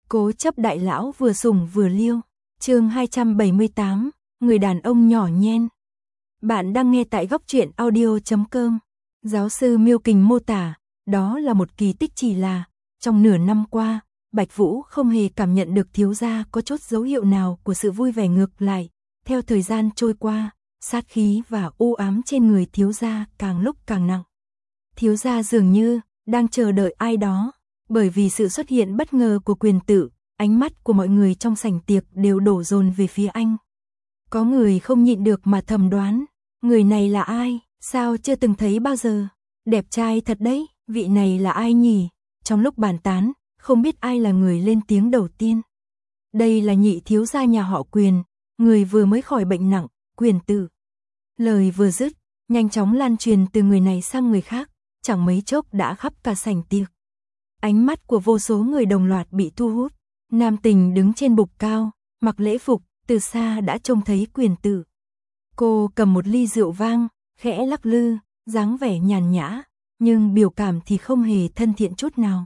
Cố chấp đại lão vừa sủng vừa liêu. Chương 278, người đàn ông nhỏ nhen. Bạn đang nghe tại góc truyện audio.com. Giáo sư Miêu Kình mô tả, đó là một kỳ tích, chỉ là trong nửa năm qua, Bạch Vũ không hề cảm nhận được thiếu gia có chút dấu hiệu nào của sự vui vẻ, ngược lại, theo thời gian trôi qua, sát khí và u ám trên người thiếu gia càng lúc càng nặng. Thiếu gia dường như đang chờ đợi ai đó, bởi vì sự xuất hiện bất ngờ của Quyền Tự, ánh mắt của mọi người trong sảnh tiệc đều đổ dồn về phía anh. Có người không nhịn được mà thầm đoán, người này là ai, sao chưa từng thấy bao giờ, đẹp trai thật đấy, vị này là ai nhỉ? Trong lúc bàn tán, không biết ai là người lên tiếng đầu tiên. Đây là nhị thiếu gia nhà họ Quyền, người vừa mới khỏi bệnh nặng, Quyền Tự. Lời vừa dứt, nhanh chóng lan truyền từ người này sang người khác, chẳng mấy chốc đã khắp cả sảnh tiệc. Ánh mắt của vô số người đồng loạt bị thu hút. Nam Tình đứng trên bục cao, mặc lễ phục, từ xa đã trông thấy Quyền Tự. Cô cầm một ly rượu vang, khẽ lắc lư, dáng vẻ nhàn nhã, nhưng biểu cảm thì không hề thân thiện chút nào.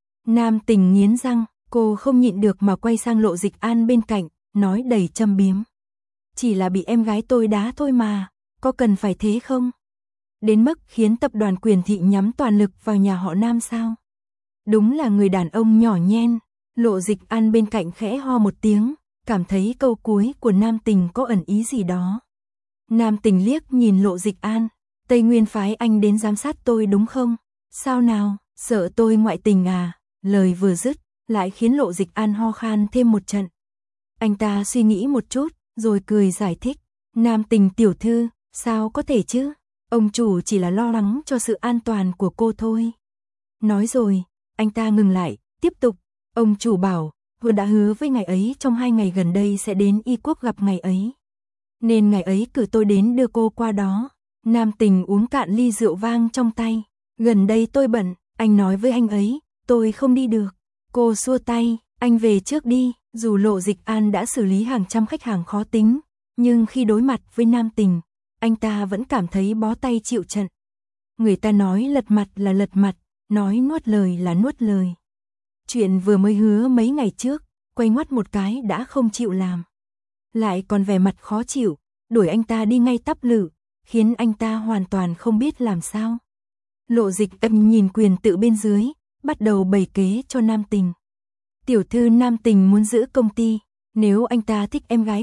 Nam Tình nghiến răng, cô không nhịn được mà quay sang Lộ Dịch An bên cạnh, nói đầy châm biếm. Chỉ là bị em gái tôi đá thôi mà, có cần phải thế không? Đến mức khiến tập đoàn Quyền Thị nhắm toàn lực vào nhà họ Nam sao? Đúng là người đàn ông nhỏ nhen. Lộ Dịch An bên cạnh khẽ ho một tiếng, cảm thấy câu cuối của Nam Tình có ẩn ý gì đó. Nam Tình liếc nhìn Lộ Dịch An, Tây Nguyên phái anh đến giám sát tôi đúng không? Sao nào, sợ tôi ngoại tình à? Lời vừa dứt, lại khiến Lộ Dịch An ho khan thêm một trận. Anh ta suy nghĩ một chút, rồi cười giải thích. Nam Tình tiểu thư, sao có thể chứ? Ông chủ chỉ là lo lắng cho sự an toàn của cô thôi. Nói rồi, anh ta ngừng lại, tiếp tục. Ông chủ bảo, vừa đã hứa với ngài ấy trong 2 ngày gần đây sẽ đến Y Quốc gặp ngài ấy. Nên ngài ấy cử tôi đến đưa cô qua đó. Nam Tình uống cạn ly rượu vang trong tay. Gần đây tôi bận, anh nói với anh ấy, tôi không đi được. Cô xua tay, anh về trước đi. Dù Lộ Dịch An đã xử lý hàng trăm khách hàng khó tính, nhưng khi đối mặt với Nam Tình, anh ta vẫn cảm thấy bó tay chịu trận. Người ta nói lật mặt là lật mặt, nói nuốt lời là nuốt lời. Chuyện vừa mới hứa mấy ngày trước, quay ngoắt một cái đã không chịu làm. Lại còn vẻ mặt khó chịu, đuổi anh ta đi ngay tắp lự, khiến anh ta hoàn toàn không biết làm sao. Lộ Dịch Âm nhìn Quyền Tự bên dưới, bắt đầu bày kế cho Nam Tình. Tiểu thư Nam Tình muốn giữ công ty, nếu anh ta thích em gái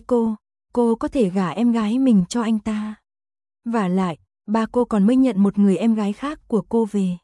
cô có thể gả em gái mình cho anh ta. Vả lại, ba cô còn mới nhận một người em gái khác của cô về.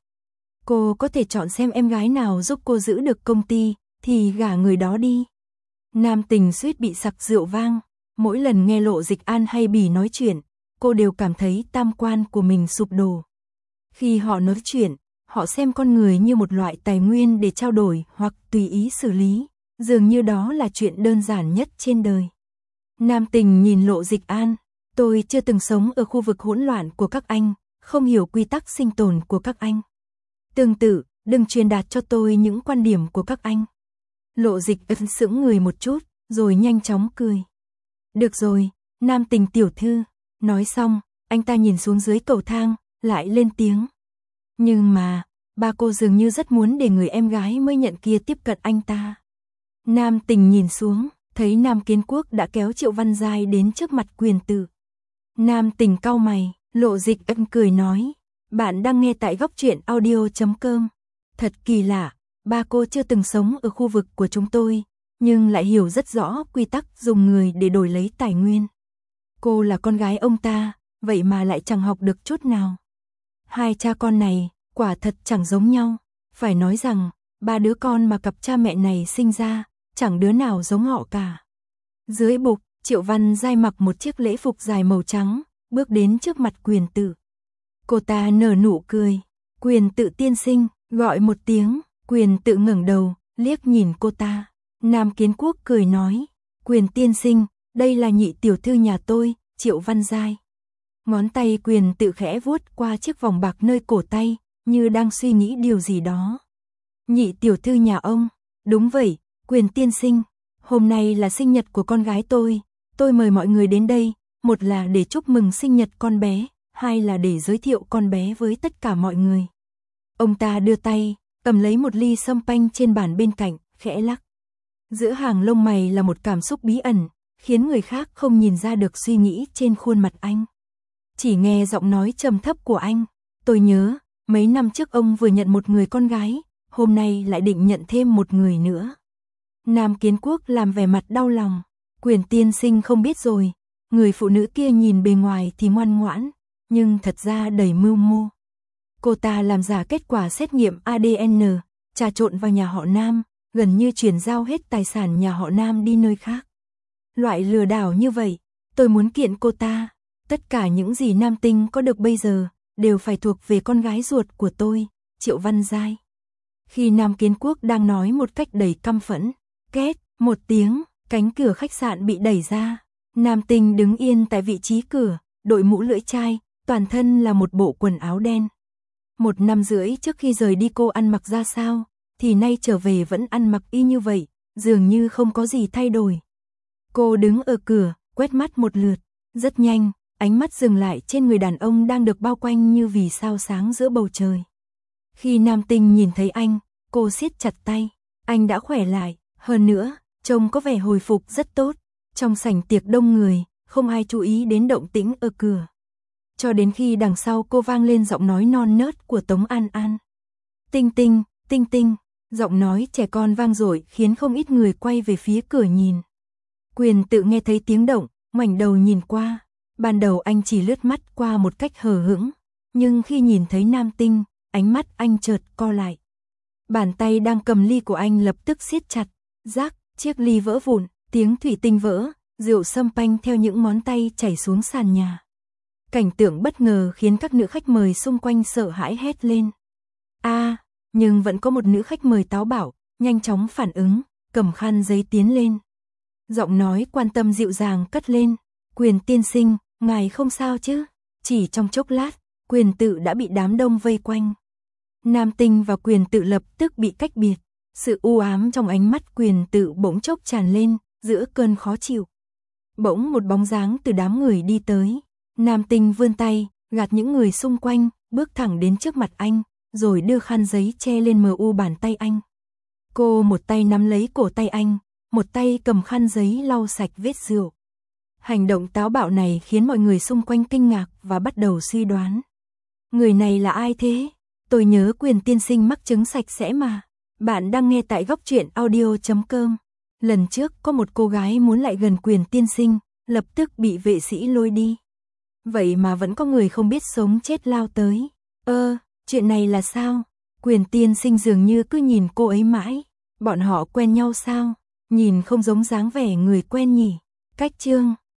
Cô có thể chọn xem em gái nào giúp cô giữ được công ty, thì gả người đó đi. Nam Tình suýt bị sặc rượu vang, mỗi lần nghe Lộ Dịch An hay Bỉ nói chuyện, cô đều cảm thấy tam quan của mình sụp đổ. Khi họ nói chuyện, họ xem con người như một loại tài nguyên để trao đổi hoặc tùy ý xử lý, dường như đó là chuyện đơn giản nhất trên đời. Nam Tình nhìn Lộ Dịch An, tôi chưa từng sống ở khu vực hỗn loạn của các anh, không hiểu quy tắc sinh tồn của các anh. Tương tự, đừng truyền đạt cho tôi những quan điểm của các anh. Lộ Dịch Ân sững người một chút, rồi nhanh chóng cười. Được rồi, Nam Tình tiểu thư. Nói xong, anh ta nhìn xuống dưới cầu thang, lại lên tiếng. Nhưng mà, ba cô dường như rất muốn để người em gái mới nhận kia tiếp cận anh ta. Nam Tình nhìn xuống, thấy Nam Kiến Quốc đã kéo Triệu Văn Giai đến trước mặt Quyền Tự. Nam Tình cau mày, Lộ Dịch Ân cười nói. Bạn đang nghe tại góc truyện audio.com. Thật kỳ lạ, ba cô chưa từng sống ở khu vực của chúng tôi, nhưng lại hiểu rất rõ quy tắc dùng người để đổi lấy tài nguyên. Cô là con gái ông ta, vậy mà lại chẳng học được chút nào. Hai cha con này, quả thật chẳng giống nhau. Phải nói rằng, 3 đứa con mà cặp cha mẹ này sinh ra, chẳng đứa nào giống họ cả. Dưới bục, Triệu Văn Giai mặc một chiếc lễ phục dài màu trắng, bước đến trước mặt Quyền Tự. Cô ta nở nụ cười. Quyền Tự tiên sinh, gọi một tiếng. Quyền Tự ngẩng đầu, liếc nhìn cô ta. Nam Kiến Quốc cười nói, Quyền tiên sinh, đây là nhị tiểu thư nhà tôi, Triệu Văn Giai. Ngón tay Quyền Tự khẽ vuốt qua chiếc vòng bạc nơi cổ tay, như đang suy nghĩ điều gì đó. Nhị tiểu thư nhà ông, đúng vậy, Quyền tiên sinh, hôm nay là sinh nhật của con gái tôi mời mọi người đến đây, một là để chúc mừng sinh nhật con bé, hai là để giới thiệu con bé với tất cả mọi người. Ông ta đưa tay, cầm lấy một ly sâm panh trên bàn bên cạnh, khẽ lắc. Giữa hàng lông mày là một cảm xúc bí ẩn, khiến người khác không nhìn ra được suy nghĩ trên khuôn mặt anh. Chỉ nghe giọng nói trầm thấp của anh, tôi nhớ, mấy năm trước ông vừa nhận một người con gái, hôm nay lại định nhận thêm một người nữa. Nam Kiến Quốc làm vẻ mặt đau lòng, Quyền tiên sinh không biết rồi, người phụ nữ kia nhìn bề ngoài thì ngoan ngoãn, nhưng thật ra đầy mưu mô. Cô ta làm giả kết quả xét nghiệm ADN, trà trộn vào nhà họ Nam, gần như chuyển giao hết tài sản nhà họ Nam đi nơi khác. Loại lừa đảo như vậy, tôi muốn kiện cô ta. Tất cả những gì Nam Tinh có được bây giờ, đều phải thuộc về con gái ruột của tôi, Triệu Văn Giai. Khi Nam Kiến Quốc đang nói một cách đầy căm phẫn, két, một tiếng, cánh cửa khách sạn bị đẩy ra. Nam Tinh đứng yên tại vị trí cửa, đội mũ lưỡi chai, toàn thân là một bộ quần áo đen. 1 năm rưỡi trước khi rời đi cô ăn mặc ra sao, thì nay trở về vẫn ăn mặc y như vậy, dường như không có gì thay đổi. Cô đứng ở cửa, quét mắt một lượt, rất nhanh, ánh mắt dừng lại trên người đàn ông đang được bao quanh như vì sao sáng giữa bầu trời. Khi Nam Tinh nhìn thấy anh, cô siết chặt tay, anh đã khỏe lại, hơn nữa, trông có vẻ hồi phục rất tốt. Trong sảnh tiệc đông người, không ai chú ý đến động tĩnh ở cửa. Cho đến khi đằng sau cô vang lên giọng nói non nớt của Tống An An. Tinh Tinh, Tinh Tinh, giọng nói trẻ con vang dội khiến không ít người quay về phía cửa nhìn. Quyền tự nghe thấy tiếng động, ngoảnh đầu nhìn qua. Ban đầu anh chỉ lướt mắt qua một cách hờ hững, nhưng khi nhìn thấy Nam Tinh, ánh mắt anh chợt co lại. Bàn tay đang cầm ly của anh lập tức siết chặt, rác, chiếc ly vỡ vụn, tiếng thủy tinh vỡ, rượu sâm panh theo những ngón tay chảy xuống sàn nhà. Cảnh tượng bất ngờ khiến các nữ khách mời xung quanh sợ hãi hét lên. Nhưng vẫn có một nữ khách mời táo bạo, nhanh chóng phản ứng, cầm khăn giấy tiến lên. Giọng nói quan tâm dịu dàng cất lên, Quyền tiên sinh, ngài không sao chứ? Chỉ trong chốc lát, Quyền tự đã bị đám đông vây quanh. Nam Tinh và Quyền tự lập tức bị cách biệt, sự u ám trong ánh mắt Quyền tự bỗng chốc tràn lên, giữa cơn khó chịu. Bỗng một bóng dáng từ đám người đi tới, Nam Tinh vươn tay, gạt những người xung quanh, bước thẳng đến trước mặt anh, rồi đưa khăn giấy che lên mờ u bàn tay anh. Cô một tay nắm lấy cổ tay anh, một tay cầm khăn giấy lau sạch vết rượu. Hành động táo bạo này khiến mọi người xung quanh kinh ngạc và bắt đầu suy đoán. Người này là ai thế? Tôi nhớ Quyền tiên sinh mắc chứng sạch sẽ mà. Bạn đang nghe tại góc truyện audio.com. Lần trước có một cô gái muốn lại gần Quyền tiên sinh, lập tức bị vệ sĩ lôi đi. Vậy mà vẫn có người không biết sống chết lao tới. Chuyện này là sao? Quyền tiên sinh dường như cứ nhìn cô ấy mãi. Bọn họ quen nhau sao? Nhìn không giống dáng vẻ người quen nhỉ. Cách chương